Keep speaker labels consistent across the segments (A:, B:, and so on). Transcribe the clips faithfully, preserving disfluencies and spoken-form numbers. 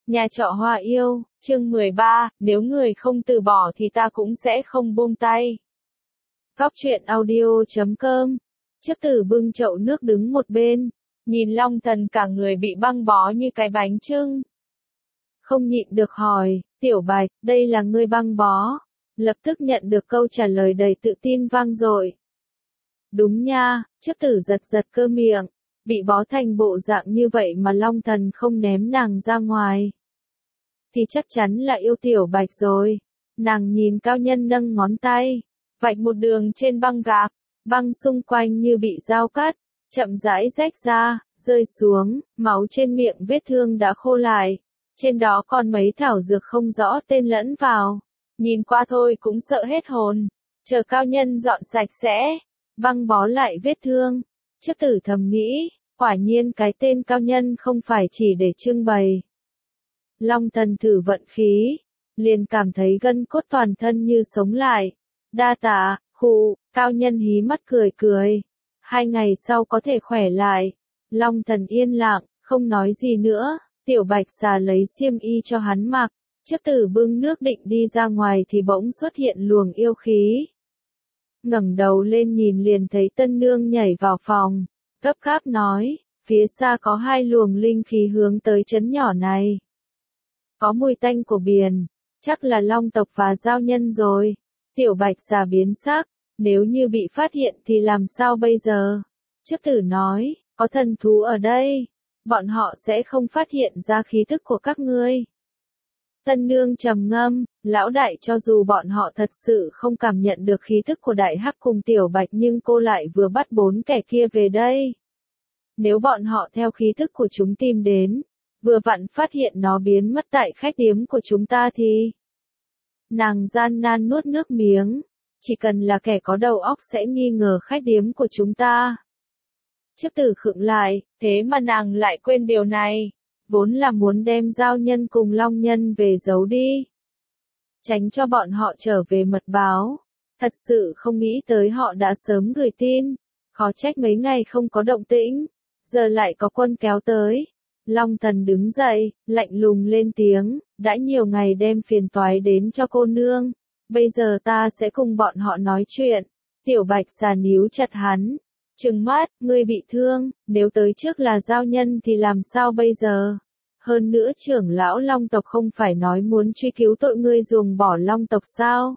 A: Nhà trọ hoa yêu, chương mười ba, nếu người không từ bỏ thì ta cũng sẽ không buông tay. Góc truyện audio chấm com. Trước Tử bưng chậu nước đứng một bên, nhìn Long Thần cả người bị băng bó như cái bánh chưng. Không nhịn được hỏi, Tiểu Bạch, đây là ngươi băng bó. Lập tức nhận được câu trả lời đầy tự tin vang dội. Đúng nha, Trước Tử giật giật cơ miệng, bị bó thành bộ dạng như vậy mà Long Thần không ném nàng ra ngoài. Thì chắc chắn là yêu Tiểu Bạch rồi. Nàng nhìn cao nhân nâng ngón tay, vạch một đường trên băng gạc, băng xung quanh như bị dao cắt, chậm rãi rách ra, rơi xuống, máu trên miệng vết thương đã khô lại. Trên đó còn mấy thảo dược không rõ tên lẫn vào. Nhìn qua thôi cũng sợ hết hồn. Chờ cao nhân dọn sạch sẽ, băng bó lại vết thương. Trước Tử thầm nghĩ, quả nhiên cái tên cao nhân không phải chỉ để trưng bày. Long Thần thử vận khí, liền cảm thấy gân cốt toàn thân như sống lại. Đa tạ, khụ, cao nhân hí mắt cười cười. Hai ngày sau có thể khỏe lại. Long Thần yên lặng, không nói gì nữa. Tiểu Bạch xà lấy xiêm y cho hắn mặc. Trước Tử bưng nước định đi ra ngoài thì bỗng xuất hiện luồng yêu khí. Ngẩng đầu lên nhìn liền thấy tân nương nhảy vào phòng. Gấp gáp nói, phía xa có hai luồng linh khí hướng tới trấn nhỏ này. Có mùi tanh của biển, chắc là long tộc và giao nhân rồi. Tiểu Bạch xà biến sắc, nếu như bị phát hiện thì làm sao bây giờ? Trước Tử nói, có thần thú ở đây, bọn họ sẽ không phát hiện ra khí tức của các ngươi. Tân nương trầm ngâm, lão đại cho dù bọn họ thật sự không cảm nhận được khí tức của đại hắc cùng Tiểu Bạch nhưng cô lại vừa bắt bốn kẻ kia về đây. Nếu bọn họ theo khí tức của chúng tìm đến, vừa vặn phát hiện nó biến mất tại khách điếm của chúng ta thì... Nàng gian nan nuốt nước miếng, chỉ cần là kẻ có đầu óc sẽ nghi ngờ khách điếm của chúng ta. Trước Tử khựng lại, thế mà nàng lại quên điều này, vốn là muốn đem giao nhân cùng long nhân về giấu đi. Tránh cho bọn họ trở về mật báo, thật sự không nghĩ tới họ đã sớm gửi tin, khó trách mấy ngày không có động tĩnh, giờ lại có quân kéo tới. Long Thần đứng dậy, lạnh lùng lên tiếng, đã nhiều ngày đem phiền toái đến cho cô nương, bây giờ ta sẽ cùng bọn họ nói chuyện. Tiểu Bạch xà níu chặt hắn, trừng mắt, ngươi bị thương, nếu tới trước là giao nhân thì làm sao bây giờ? Hơn nữa trưởng lão long tộc không phải nói muốn truy cứu tội ngươi ruồng bỏ long tộc sao?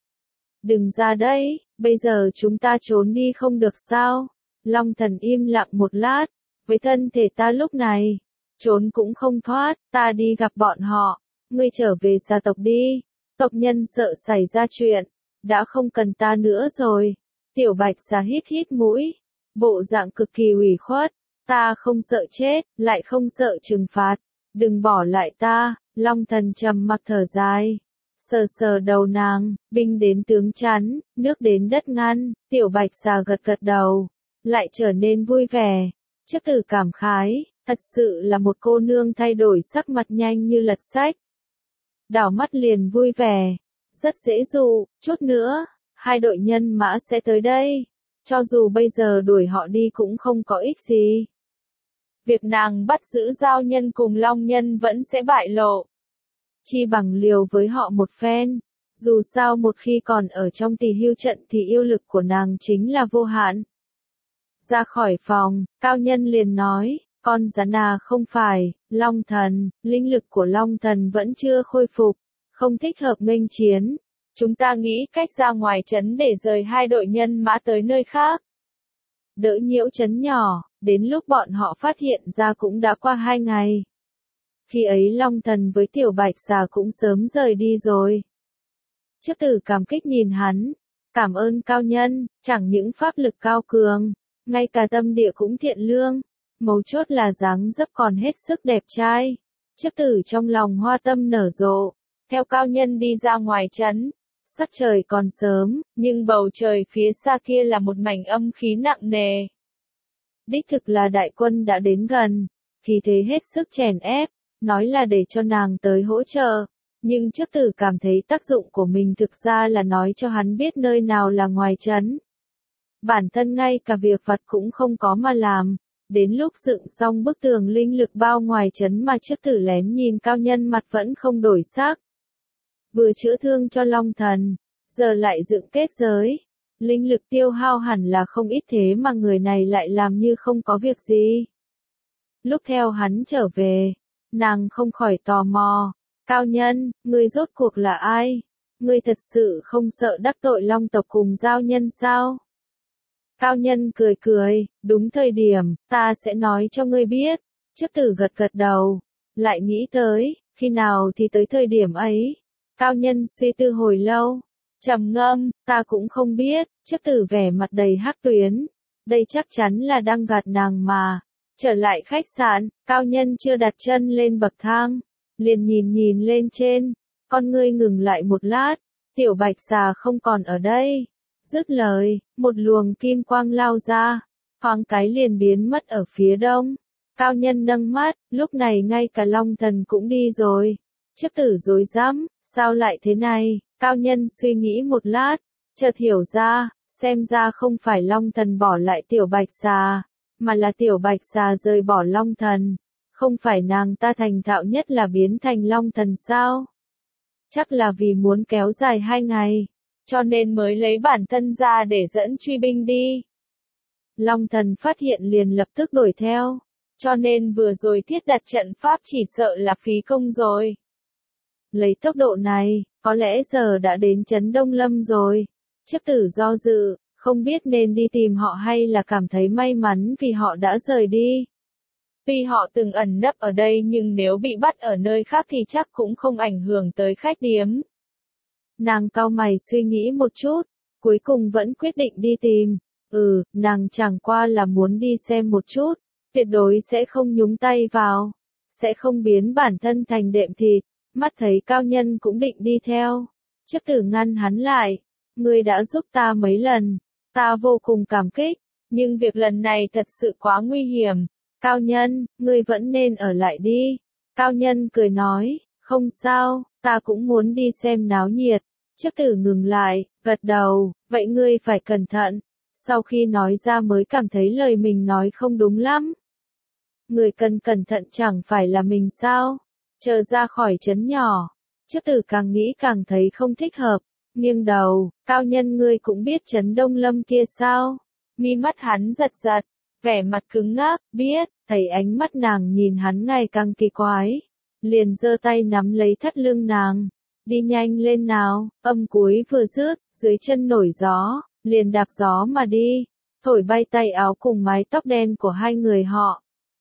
A: Đừng ra đây, bây giờ chúng ta trốn đi không được sao? Long Thần im lặng một lát, với thân thể ta lúc này, trốn cũng không thoát, ta đi gặp bọn họ, ngươi trở về gia tộc đi, tộc nhân sợ xảy ra chuyện, đã không cần ta nữa rồi. Tiểu Bạch xà hít hít mũi, bộ dạng cực kỳ ủy khuất, ta không sợ chết, lại không sợ trừng phạt, đừng bỏ lại ta. Long Thần trầm mặc thở dài, sờ sờ đầu nàng, binh đến tướng chắn, nước đến đất ngăn. Tiểu Bạch xà gật gật đầu, lại trở nên vui vẻ. Trước Tử cảm khái, thật sự là một cô nương thay đổi sắc mặt nhanh như lật sách. Đảo mắt liền vui vẻ, rất dễ dụ, chút nữa, hai đội nhân mã sẽ tới đây. Cho dù bây giờ đuổi họ đi cũng không có ích gì. Việc nàng bắt giữ giao nhân cùng long nhân vẫn sẽ bại lộ. Chi bằng liều với họ một phen. Dù sao một khi còn ở trong tỳ hưu trận thì yêu lực của nàng chính là vô hạn. Ra khỏi phòng, cao nhân liền nói, con rắn à không phải, Long Thần, linh lực của Long Thần vẫn chưa khôi phục, không thích hợp nghênh chiến. Chúng ta nghĩ cách ra ngoài trấn để rời hai đội nhân mã tới nơi khác. Đỡ nhiễu trấn nhỏ, đến lúc bọn họ phát hiện ra cũng đã qua hai ngày. Khi ấy Long Thần với Tiểu Bạch xà cũng sớm rời đi rồi. Trước Tử cảm kích nhìn hắn, cảm ơn cao nhân, chẳng những pháp lực cao cường, ngay cả tâm địa cũng thiện lương, mấu chốt là dáng dấp còn hết sức đẹp trai. Trước Tử trong lòng hoa tâm nở rộ, theo cao nhân đi ra ngoài trấn. Sắc trời còn sớm, nhưng bầu trời phía xa kia là một mảnh âm khí nặng nề. Đích thực là đại quân đã đến gần, khí thế hết sức chèn ép, nói là để cho nàng tới hỗ trợ, nhưng Trước Tử cảm thấy tác dụng của mình thực ra là nói cho hắn biết nơi nào là ngoài trấn. Bản thân ngay cả việc vặt cũng không có mà làm, Đến lúc dựng xong bức tường linh lực bao ngoài trấn mà trước tử lén nhìn Cao Nhân mặt vẫn không đổi sắc. Vừa chữa thương cho Long Thần, giờ lại dựng kết giới. Linh lực tiêu hao hẳn là không ít thế mà người này lại làm như không có việc gì. Lúc theo hắn trở về, nàng không khỏi tò mò. Cao Nhân, ngươi rốt cuộc là ai? Ngươi thật sự không sợ đắc tội Long tộc cùng Giao Nhân sao? Cao Nhân cười cười, đúng thời điểm, ta sẽ nói cho ngươi biết. Trước tử gật gật đầu, lại nghĩ tới, khi nào thì tới thời điểm ấy. Cao Nhân suy tư hồi lâu, trầm ngâm, ta cũng không biết. Trước tử vẻ mặt đầy hắc tuyến, đây chắc chắn là đang gạt nàng mà. Trở lại khách sạn, Cao Nhân chưa đặt chân lên bậc thang, liền nhìn nhìn lên trên, con ngươi ngừng lại một lát, tiểu bạch xà không còn ở đây. Dứt lời, một luồng kim quang lao ra, thoáng cái liền biến mất ở phía đông. Cao Nhân nâng mắt, lúc này ngay cả Long Thần cũng đi rồi. Trước tử rối rắm, sao lại thế này? Cao Nhân suy nghĩ một lát, chợt hiểu ra, xem ra không phải Long Thần bỏ lại tiểu bạch xà, mà là tiểu bạch xà rời bỏ Long Thần. Không phải nàng ta thành thạo nhất là biến thành Long Thần sao? Chắc là vì muốn kéo dài hai ngày, cho nên mới lấy bản thân ra để dẫn truy binh đi. Long Thần phát hiện liền lập tức đuổi theo, cho nên vừa rồi thiết đặt trận pháp chỉ sợ là phí công rồi. Lấy tốc độ này, có lẽ giờ đã đến trấn Đông Lâm rồi. Trước tử do dự, không biết nên đi tìm họ hay là cảm thấy may mắn vì họ đã rời đi. Tuy họ từng ẩn nấp ở đây nhưng nếu bị bắt ở nơi khác thì chắc cũng không ảnh hưởng tới khách điếm. Nàng cau mày suy nghĩ một chút, cuối cùng vẫn quyết định đi tìm. Ừ, nàng chẳng qua là muốn đi xem một chút, tuyệt đối sẽ không nhúng tay vào, sẽ không biến bản thân thành đệm thịt. Mắt thấy Cao Nhân cũng định đi theo, trước tử ngăn hắn lại. Ngươi đã giúp ta mấy lần, ta vô cùng cảm kích, nhưng việc lần này thật sự quá nguy hiểm. Cao Nhân, ngươi vẫn nên ở lại đi. Cao Nhân cười nói, không sao, ta cũng muốn đi xem náo nhiệt. Trước tử ngừng lại, gật đầu, vậy ngươi phải cẩn thận. Sau khi nói ra mới cảm thấy lời mình nói không đúng lắm. Người cần cẩn thận chẳng phải là mình sao? Chờ ra khỏi trấn nhỏ, trước tử càng nghĩ càng thấy không thích hợp. Nghiêng đầu, Cao Nhân ngươi cũng biết trấn Đông Lâm kia sao? Mi mắt hắn giật giật, vẻ mặt cứng ngắc, biết, thấy ánh mắt nàng nhìn hắn ngày càng kỳ quái. Liền giơ tay nắm lấy thắt lưng nàng, đi nhanh lên nào, âm cuối vừa dứt, dưới chân nổi gió, liền đạp gió mà đi, thổi bay tay áo cùng mái tóc đen của hai người họ.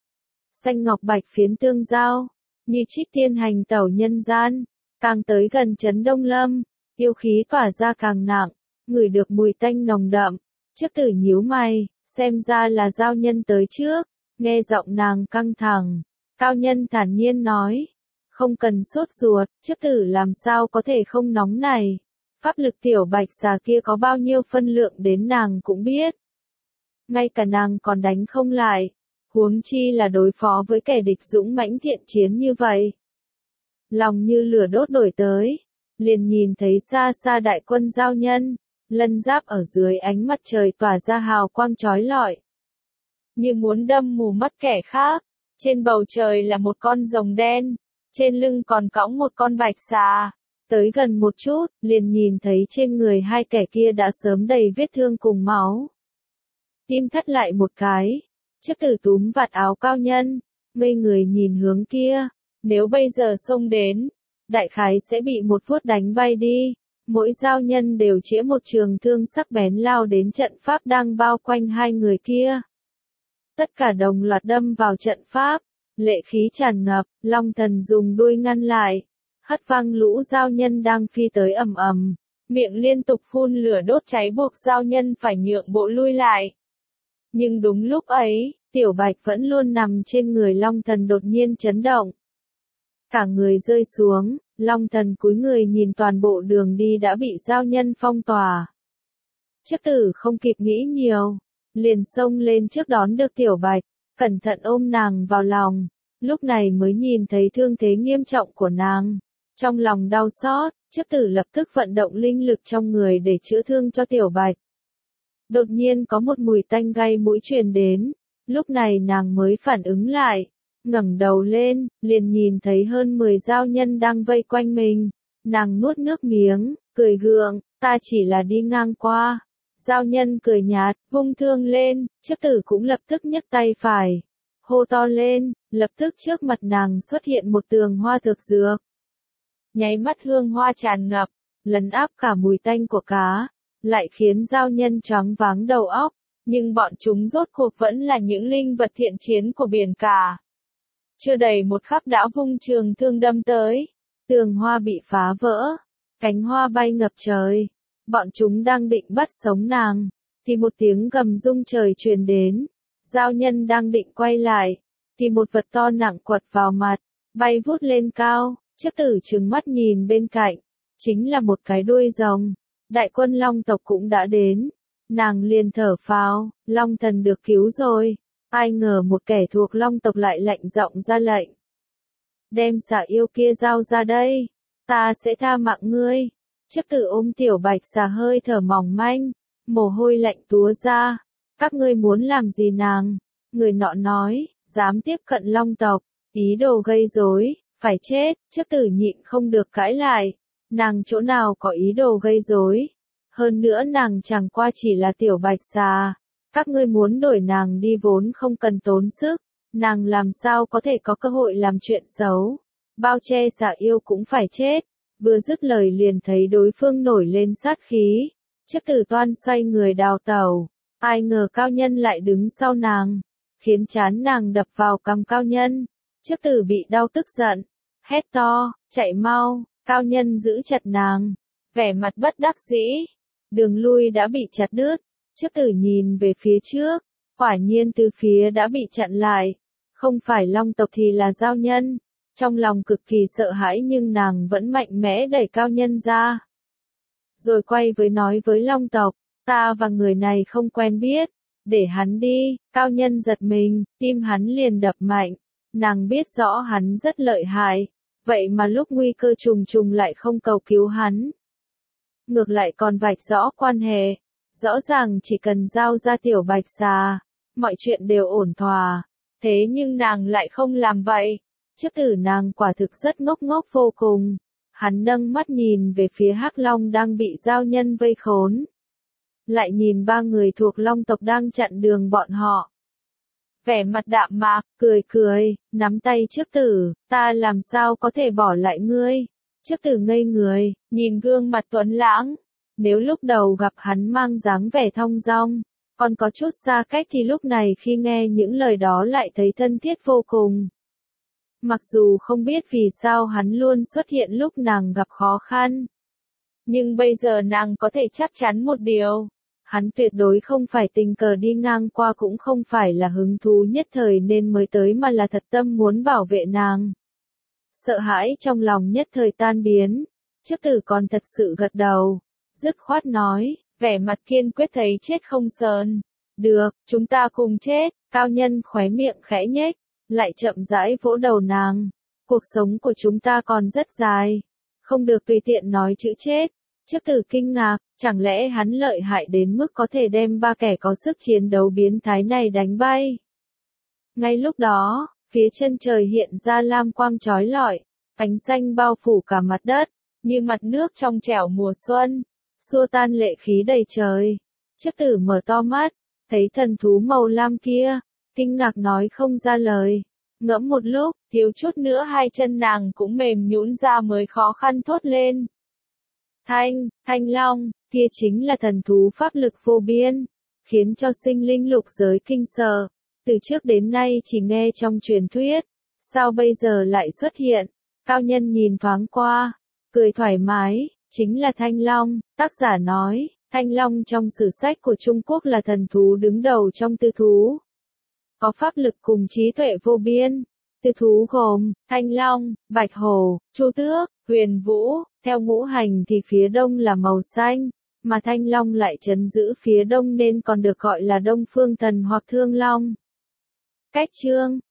A: Xanh ngọc bạch phiến tương giao, như trích tiên hành tẩu nhân gian, càng tới gần trấn Đông Lâm, yêu khí tỏa ra càng nặng, ngửi được mùi tanh nồng đậm. Trước tử nhíu mày, xem ra là Giao Nhân tới trước, nghe giọng nàng căng thẳng. Cao Nhân thản nhiên nói, không cần sốt ruột, trước tử làm sao có thể không nóng này. Pháp lực tiểu bạch xà kia có bao nhiêu phân lượng đến nàng cũng biết. Ngay cả nàng còn đánh không lại, huống chi là đối phó với kẻ địch dũng mãnh thiện chiến như vậy. Lòng như lửa đốt đổi tới, liền nhìn thấy xa xa đại quân Giao Nhân, lân giáp ở dưới ánh mặt trời tỏa ra hào quang chói lọi, như muốn đâm mù mắt kẻ khác. Trên bầu trời là một con rồng đen, trên lưng còn cõng một con bạch xà. Tới gần một chút, liền nhìn thấy trên người hai kẻ kia đã sớm đầy vết thương cùng máu. Tim thắt lại một cái, trước tử túm vạt áo Cao Nhân, ngây người nhìn hướng kia. Nếu bây giờ xông đến, đại khái sẽ bị một phút đánh bay đi. Mỗi Giao Nhân đều chĩa một trường thương sắc bén lao đến trận pháp đang bao quanh hai người kia. Tất cả đồng loạt đâm vào trận pháp, lệ khí tràn ngập, Long Thần dùng đuôi ngăn lại, hất văng lũ Giao Nhân đang phi tới ầm ầm, miệng liên tục phun lửa đốt cháy buộc Giao Nhân phải nhượng bộ lui lại. Nhưng đúng lúc ấy, tiểu bạch vẫn luôn nằm trên người Long Thần đột nhiên chấn động. Cả người rơi xuống, Long Thần cúi người nhìn toàn bộ đường đi đã bị Giao Nhân phong tỏa. Trước tử không kịp nghĩ nhiều, liền xông lên trước đón được tiểu bạch, cẩn thận ôm nàng vào lòng, lúc này mới nhìn thấy thương thế nghiêm trọng của nàng. Trong lòng đau xót, trước tử lập tức vận động linh lực trong người để chữa thương cho tiểu bạch. Đột nhiên có một mùi tanh gây mũi truyền đến, Lúc này nàng mới phản ứng lại, ngẩng đầu lên, liền nhìn thấy hơn mười giao nhân đang vây quanh mình. Nàng nuốt nước miếng, cười gượng, ta chỉ là đi ngang qua. Giao nhân cười nhạt, vung thương lên, chức tử cũng lập tức nhấc tay phải. Hô to lên, lập tức trước mặt nàng xuất hiện một tường hoa thực dược. Nháy mắt hương hoa tràn ngập, lấn áp cả mùi tanh của cá, lại khiến giao nhân choáng váng đầu óc, nhưng bọn chúng rốt cuộc vẫn là những linh vật thiện chiến của biển cả. Chưa đầy một khắc đã vung trường thương đâm tới, tường hoa bị phá vỡ, cánh hoa bay ngập trời. Bọn chúng đang định bắt sống nàng, thì một tiếng gầm rung trời truyền đến. Giao nhân đang định quay lại, thì một vật to nặng quật vào mặt, bay vút lên cao. Chức tử trừng mắt nhìn bên cạnh, chính là một cái đuôi rồng. Đại quân Long tộc cũng đã đến, nàng liền thở phào, Long thần được cứu rồi. Ai ngờ một kẻ thuộc Long tộc lại lạnh giọng ra lệnh. Đem xà yêu kia giao ra đây, ta sẽ tha mạng ngươi. Chức tử ôm tiểu bạch xà hơi thở mỏng manh, mồ hôi lạnh túa ra. Các ngươi muốn làm gì nàng? Người nọ nói, dám tiếp cận Long tộc, ý đồ gây rối, phải chết. Chức tử nhịn không được cãi lại, nàng chỗ nào có ý đồ gây rối. Hơn nữa nàng chẳng qua chỉ là tiểu bạch xà, các ngươi muốn đổi nàng đi vốn không cần tốn sức, nàng làm sao có thể có cơ hội làm chuyện xấu. Bao che xà yêu cũng phải chết. Vừa dứt lời liền thấy đối phương nổi lên sát khí, chức tử toan xoay người đào tẩu, ai ngờ cao nhân lại đứng sau nàng, khiến trán nàng đập vào cằm cao nhân. Chức tử bị đau tức giận, hét to, chạy mau. Cao nhân giữ chặt nàng, vẻ mặt bất đắc dĩ, đường lui đã bị chặt đứt. Chức tử nhìn về phía trước, quả nhiên từ phía đã bị chặn lại, không phải Long tộc thì là giao nhân. Trong lòng cực kỳ sợ hãi nhưng nàng vẫn mạnh mẽ đẩy cao nhân ra. Rồi quay với nói với Long tộc, ta và người này không quen biết, để hắn đi. Cao nhân giật mình, tim hắn liền đập mạnh, nàng biết rõ hắn rất lợi hại, vậy mà lúc nguy cơ trùng trùng lại không cầu cứu hắn. Ngược lại còn vạch rõ quan hệ, rõ ràng chỉ cần giao ra tiểu bạch xà, mọi chuyện đều ổn thỏa, thế nhưng nàng lại không làm vậy. Chức tử nàng quả thực rất ngốc ngốc vô cùng. Hắn nâng mắt nhìn về phía Hắc Long đang bị giao nhân vây khốn. Lại nhìn ba người thuộc Long tộc đang chặn đường bọn họ. Vẻ mặt đạm mạc, cười cười, nắm tay chức tử, ta làm sao có thể bỏ lại ngươi. Chức tử ngây người, nhìn gương mặt tuấn lãng. Nếu lúc đầu gặp hắn mang dáng vẻ thong dong, còn có chút xa cách thì lúc này khi nghe những lời đó lại thấy thân thiết vô cùng. Mặc dù không biết vì sao hắn luôn xuất hiện lúc nàng gặp khó khăn. Nhưng bây giờ nàng có thể chắc chắn một điều. Hắn tuyệt đối không phải tình cờ đi ngang qua cũng không phải là hứng thú nhất thời nên mới tới mà là thật tâm muốn bảo vệ nàng. Sợ hãi trong lòng nhất thời tan biến. Chức tử còn thật sự gật đầu. Dứt khoát nói, vẻ mặt kiên quyết thấy chết không sờn. Được, chúng ta cùng chết. Cao nhân khóe miệng khẽ nhếch, lại chậm rãi vỗ đầu nàng. Cuộc sống của chúng ta còn rất dài, không được tùy tiện nói chữ chết. Chức tử kinh ngạc, chẳng lẽ hắn lợi hại đến mức có thể đem ba kẻ có sức chiến đấu biến thái này đánh bay. Ngay lúc đó, phía chân trời hiện ra lam quang chói lọi, ánh xanh bao phủ cả mặt đất, như mặt nước trong trẻo mùa xuân, xua tan lệ khí đầy trời. Chức tử mở to mắt, thấy thần thú màu lam kia, kinh ngạc nói không ra lời. Ngẫm một lúc, thiếu chút nữa hai chân nàng cũng mềm nhũn ra mới khó khăn thốt lên. Thanh, Thanh Long, kia chính là thần thú pháp lực vô biên, khiến cho sinh linh lục giới kinh sợ. Từ trước đến nay chỉ nghe trong truyền thuyết, sao bây giờ lại xuất hiện? Cao nhân nhìn thoáng qua, cười thoải mái, chính là Thanh Long. Tác giả nói, Thanh Long trong sử sách của Trung Quốc là thần thú đứng đầu trong tư thú. Có pháp lực cùng trí tuệ vô biên. Tư thú gồm, Thanh Long, Bạch Hổ, Chu Tước, Huyền Vũ. Theo ngũ hành thì phía đông là màu xanh, mà Thanh Long lại trấn giữ phía đông nên còn được gọi là Đông Phương Thần hoặc Thương Long. Cách chương